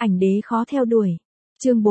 Ảnh đế khó theo đuổi. Chương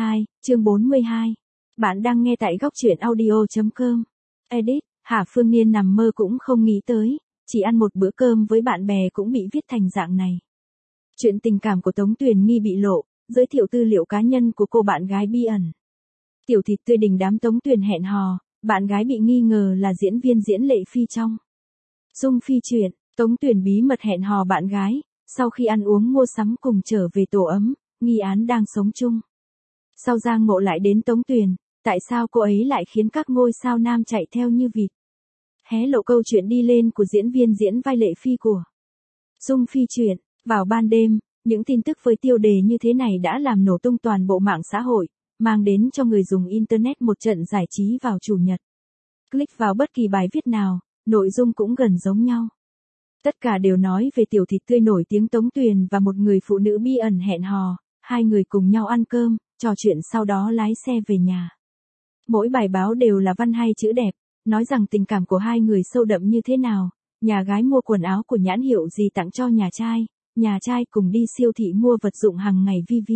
42. Bạn đang nghe tại góc truyện audio.com. Edit, Hà Phương Niên nằm mơ cũng không nghĩ tới, chỉ ăn một bữa cơm với bạn bè cũng bị viết thành dạng này. Chuyện tình cảm của Tống Tuyền nghi bị lộ, giới thiệu tư liệu cá nhân của cô bạn gái bí ẩn. Tiểu thịt tươi đình đám Tống Tuyền hẹn hò, bạn gái bị nghi ngờ là diễn viên diễn Lệ Phi trong Dung Phi truyện. Tống Tuyền bí mật hẹn hò bạn gái, sau khi ăn uống mua sắm cùng trở về tổ ấm, nghi án đang sống chung. Sau Giang Ngộ lại đến Tống Tuyền, tại sao cô ấy lại khiến các ngôi sao nam chạy theo như vịt? Hé lộ câu chuyện đi lên của diễn viên diễn vai Lệ Phi của Dung Phi truyện. Vào ban đêm, những tin tức với tiêu đề như thế này đã làm nổ tung toàn bộ mạng xã hội, mang đến cho người dùng Internet một trận giải trí vào Chủ nhật. Click vào bất kỳ bài viết nào, nội dung cũng gần giống nhau. Tất cả đều nói về tiểu thịt tươi nổi tiếng Tống Tuyền và một người phụ nữ bí ẩn hẹn hò, hai người cùng nhau ăn cơm, trò chuyện sau đó lái xe về nhà. Mỗi bài báo đều là văn hay chữ đẹp, nói rằng tình cảm của hai người sâu đậm như thế nào, nhà gái mua quần áo của nhãn hiệu gì tặng cho nhà trai cùng đi siêu thị mua vật dụng hàng ngày vi.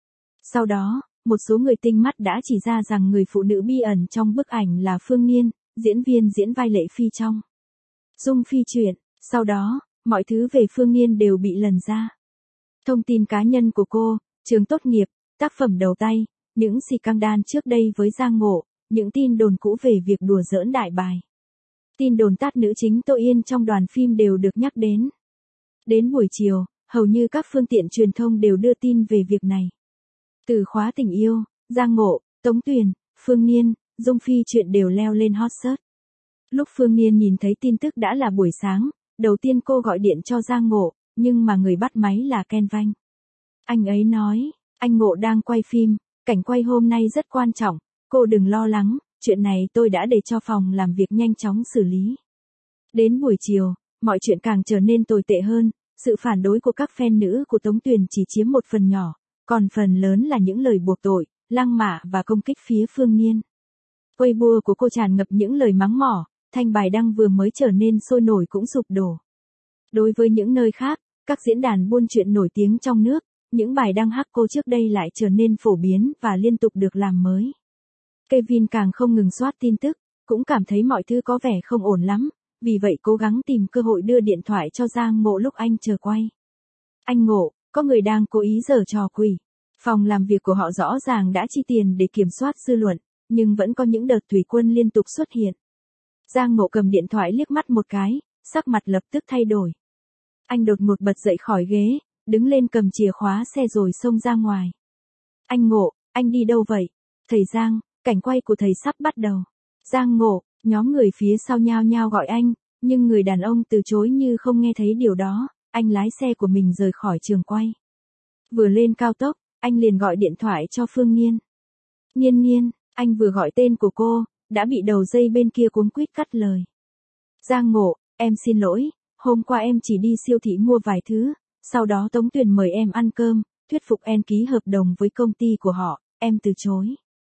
Sau đó, một số người tinh mắt đã chỉ ra rằng người phụ nữ bí ẩn trong bức ảnh là Phương Niên, diễn viên diễn vai Lệ Phi trong Dung Phi truyện. Sau đó, mọi thứ về Phương Niên đều bị lần ra. Thông tin cá nhân của cô, trường tốt nghiệp, tác phẩm đầu tay, những scandal trước đây với Giang Ngộ, những tin đồn cũ về việc đùa giỡn đại bài. Tin đồn tát nữ chính Tô Yên trong đoàn phim đều được nhắc đến. Đến buổi chiều, hầu như các phương tiện truyền thông đều đưa tin về việc này. Từ khóa tình yêu, Giang Ngộ, Tống Tuyền, Phương Niên, Dung Phi truyện đều leo lên hot search. Lúc Phương Niên nhìn thấy tin tức đã là buổi sáng, đầu tiên cô gọi điện cho Giang Ngộ, nhưng mà người bắt máy là Ken Vanh. Anh ấy nói, anh Ngộ đang quay phim, cảnh quay hôm nay rất quan trọng, cô đừng lo lắng, chuyện này tôi đã để cho phòng làm việc nhanh chóng xử lý. Đến buổi chiều, mọi chuyện càng trở nên tồi tệ hơn, sự phản đối của các fan nữ của Tống Tuyền chỉ chiếm một phần nhỏ, còn phần lớn là những lời buộc tội, lăng mạ và công kích phía Phương Niên. Weibo của cô tràn ngập những lời mắng mỏ, thanh bài đăng vừa mới trở nên sôi nổi cũng sụp đổ. Đối với những nơi khác, các diễn đàn buôn chuyện nổi tiếng trong nước, những bài đăng hắc cô trước đây lại trở nên phổ biến và liên tục được làm mới. Kevin càng không ngừng soát tin tức, cũng cảm thấy mọi thứ có vẻ không ổn lắm, vì vậy cố gắng tìm cơ hội đưa điện thoại cho Giang Ngộ lúc anh chờ quay. Anh Ngộ, có người đang cố ý giở trò quỷ. Phòng làm việc của họ rõ ràng đã chi tiền để kiểm soát dư luận, nhưng vẫn có những đợt thủy quân liên tục xuất hiện. Giang Ngộ cầm điện thoại liếc mắt một cái, sắc mặt lập tức thay đổi. Anh đột ngột bật dậy khỏi ghế, đứng lên cầm chìa khóa xe rồi xông ra ngoài. Anh Ngộ, anh đi đâu vậy? Thầy Giang, cảnh quay của thầy sắp bắt đầu. Giang Ngộ, nhóm người phía sau nhao nhao gọi anh, nhưng người đàn ông từ chối như không nghe thấy điều đó, anh lái xe của mình rời khỏi trường quay. Vừa lên cao tốc, anh liền gọi điện thoại cho Phương Niên. Niên, anh vừa gọi tên của cô, đã bị đầu dây bên kia cuống quýt cắt lời. Giang Ngộ, em xin lỗi, hôm qua em chỉ đi siêu thị mua vài thứ, sau đó Tống Tuyền mời em ăn cơm, thuyết phục em ký hợp đồng với công ty của họ, em từ chối.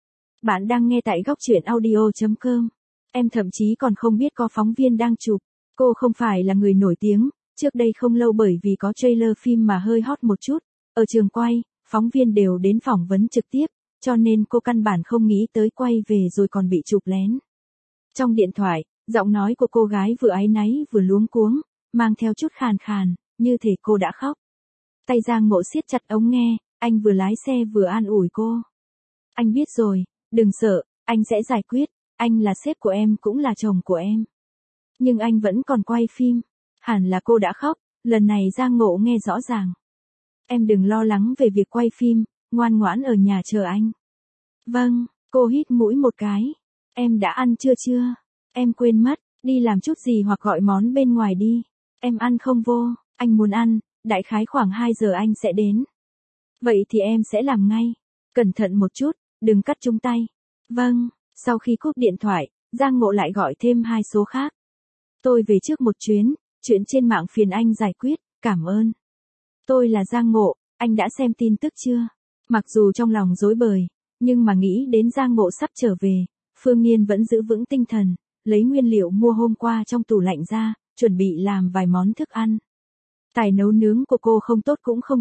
Bạn đang nghe tại góc truyện audio.com. Em thậm chí còn không biết có phóng viên đang chụp. Cô không phải là người nổi tiếng, trước đây không lâu bởi vì có trailer phim mà hơi hot một chút. Ở trường quay, phóng viên đều đến phỏng vấn trực tiếp, cho nên cô căn bản không nghĩ tới quay về rồi còn bị chụp lén. Trong điện thoại, giọng nói của cô gái vừa áy náy vừa luống cuống, mang theo chút khàn khàn, như thể cô đã khóc. Tay Giang Ngộ siết chặt ống nghe, anh vừa lái xe vừa an ủi cô. Anh biết rồi, đừng sợ, anh sẽ giải quyết, anh là sếp của em cũng là chồng của em. Nhưng anh vẫn còn quay phim. Hẳn là cô đã khóc, lần này Giang Ngộ nghe rõ ràng. Em đừng lo lắng về việc quay phim, ngoan ngoãn ở nhà chờ anh. Vâng, cô hít mũi một cái. Em đã ăn chưa? Em quên mất, đi làm chút gì hoặc gọi món bên ngoài đi. Em ăn không vô, anh muốn ăn, đại khái khoảng 2 giờ anh sẽ đến. Vậy thì em sẽ làm ngay. Cẩn thận một chút, đừng cắt chung tay. Vâng, sau khi cúp điện thoại, Giang Ngộ lại gọi thêm 2 số khác. Tôi về trước một chuyến, chuyện trên mạng phiền anh giải quyết, cảm ơn. Tôi là Giang Ngộ, anh đã xem tin tức chưa? Mặc dù trong lòng rối bời, nhưng mà nghĩ đến Giang Ngộ sắp trở về, Phương Niên vẫn giữ vững tinh thần, lấy nguyên liệu mua hôm qua trong tủ lạnh ra, chuẩn bị làm vài món thức ăn. Tài nấu nướng của cô không tốt cũng không tệ,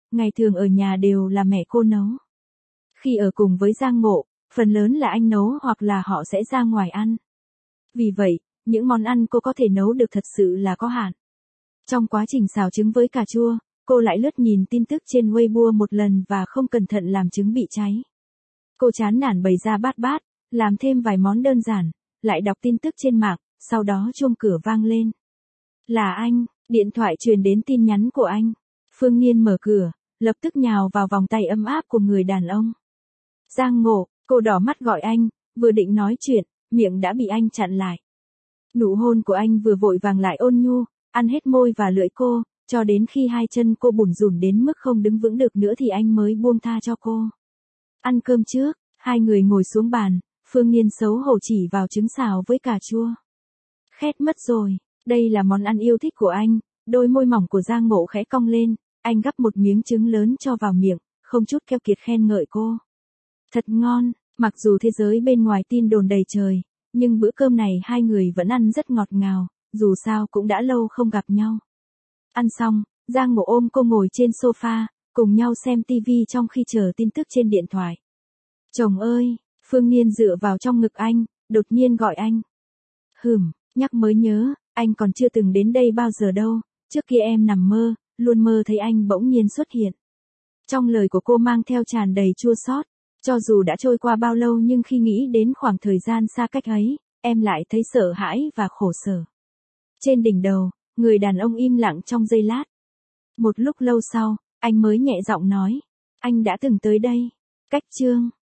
ngày thường ở nhà đều là mẹ cô nấu. Khi ở cùng với Giang Ngộ, phần lớn là anh nấu hoặc là họ sẽ ra ngoài ăn. Vì vậy, những món ăn cô có thể nấu được thật sự là có hạn. Trong quá trình xào trứng với cà chua, cô lại lướt nhìn tin tức trên Weibo một lần và không cẩn thận làm trứng bị cháy. Cô chán nản bày ra bát bát, làm thêm vài món đơn giản, lại đọc tin tức trên mạng, sau đó chuông cửa vang lên. Là anh, điện thoại truyền đến tin nhắn của anh. Phương Niên mở cửa, lập tức nhào vào vòng tay ấm áp của người đàn ông. Giang Ngộ, cô đỏ mắt gọi anh, vừa định nói chuyện, miệng đã bị anh chặn lại. Nụ hôn của anh vừa vội vàng lại ôn nhu, ăn hết môi và lưỡi cô, cho đến khi hai chân cô bủn rủn đến mức không đứng vững được nữa thì anh mới buông tha cho cô. Ăn cơm trước, hai người ngồi xuống bàn, Phương Niên xấu hổ chỉ vào trứng xào với cà chua. Khét mất rồi, đây là món ăn yêu thích của anh, đôi môi mỏng của Giang Ngộ khẽ cong lên, anh gắp một miếng trứng lớn cho vào miệng, không chút keo kiệt khen ngợi cô. Thật ngon, mặc dù thế giới bên ngoài tin đồn đầy trời, nhưng bữa cơm này hai người vẫn ăn rất ngọt ngào, dù sao cũng đã lâu không gặp nhau. Ăn xong, Giang Ngộ ôm cô ngồi trên sofa, cùng nhau xem TV trong khi chờ tin tức trên điện thoại. Chồng ơi, Phương Niên dựa vào trong ngực anh, đột nhiên gọi anh. Nhắc mới nhớ, anh còn chưa từng đến đây bao giờ đâu, trước kia em nằm mơ, luôn mơ thấy anh bỗng nhiên xuất hiện. Trong lời của cô mang theo tràn đầy chua xót, cho dù đã trôi qua bao lâu nhưng khi nghĩ đến khoảng thời gian xa cách ấy, em lại thấy sợ hãi và khổ sở. Trên đỉnh đầu, người đàn ông im lặng trong giây lát. Một lúc lâu sau, anh mới nhẹ giọng nói, anh đã từng tới đây. Cách chương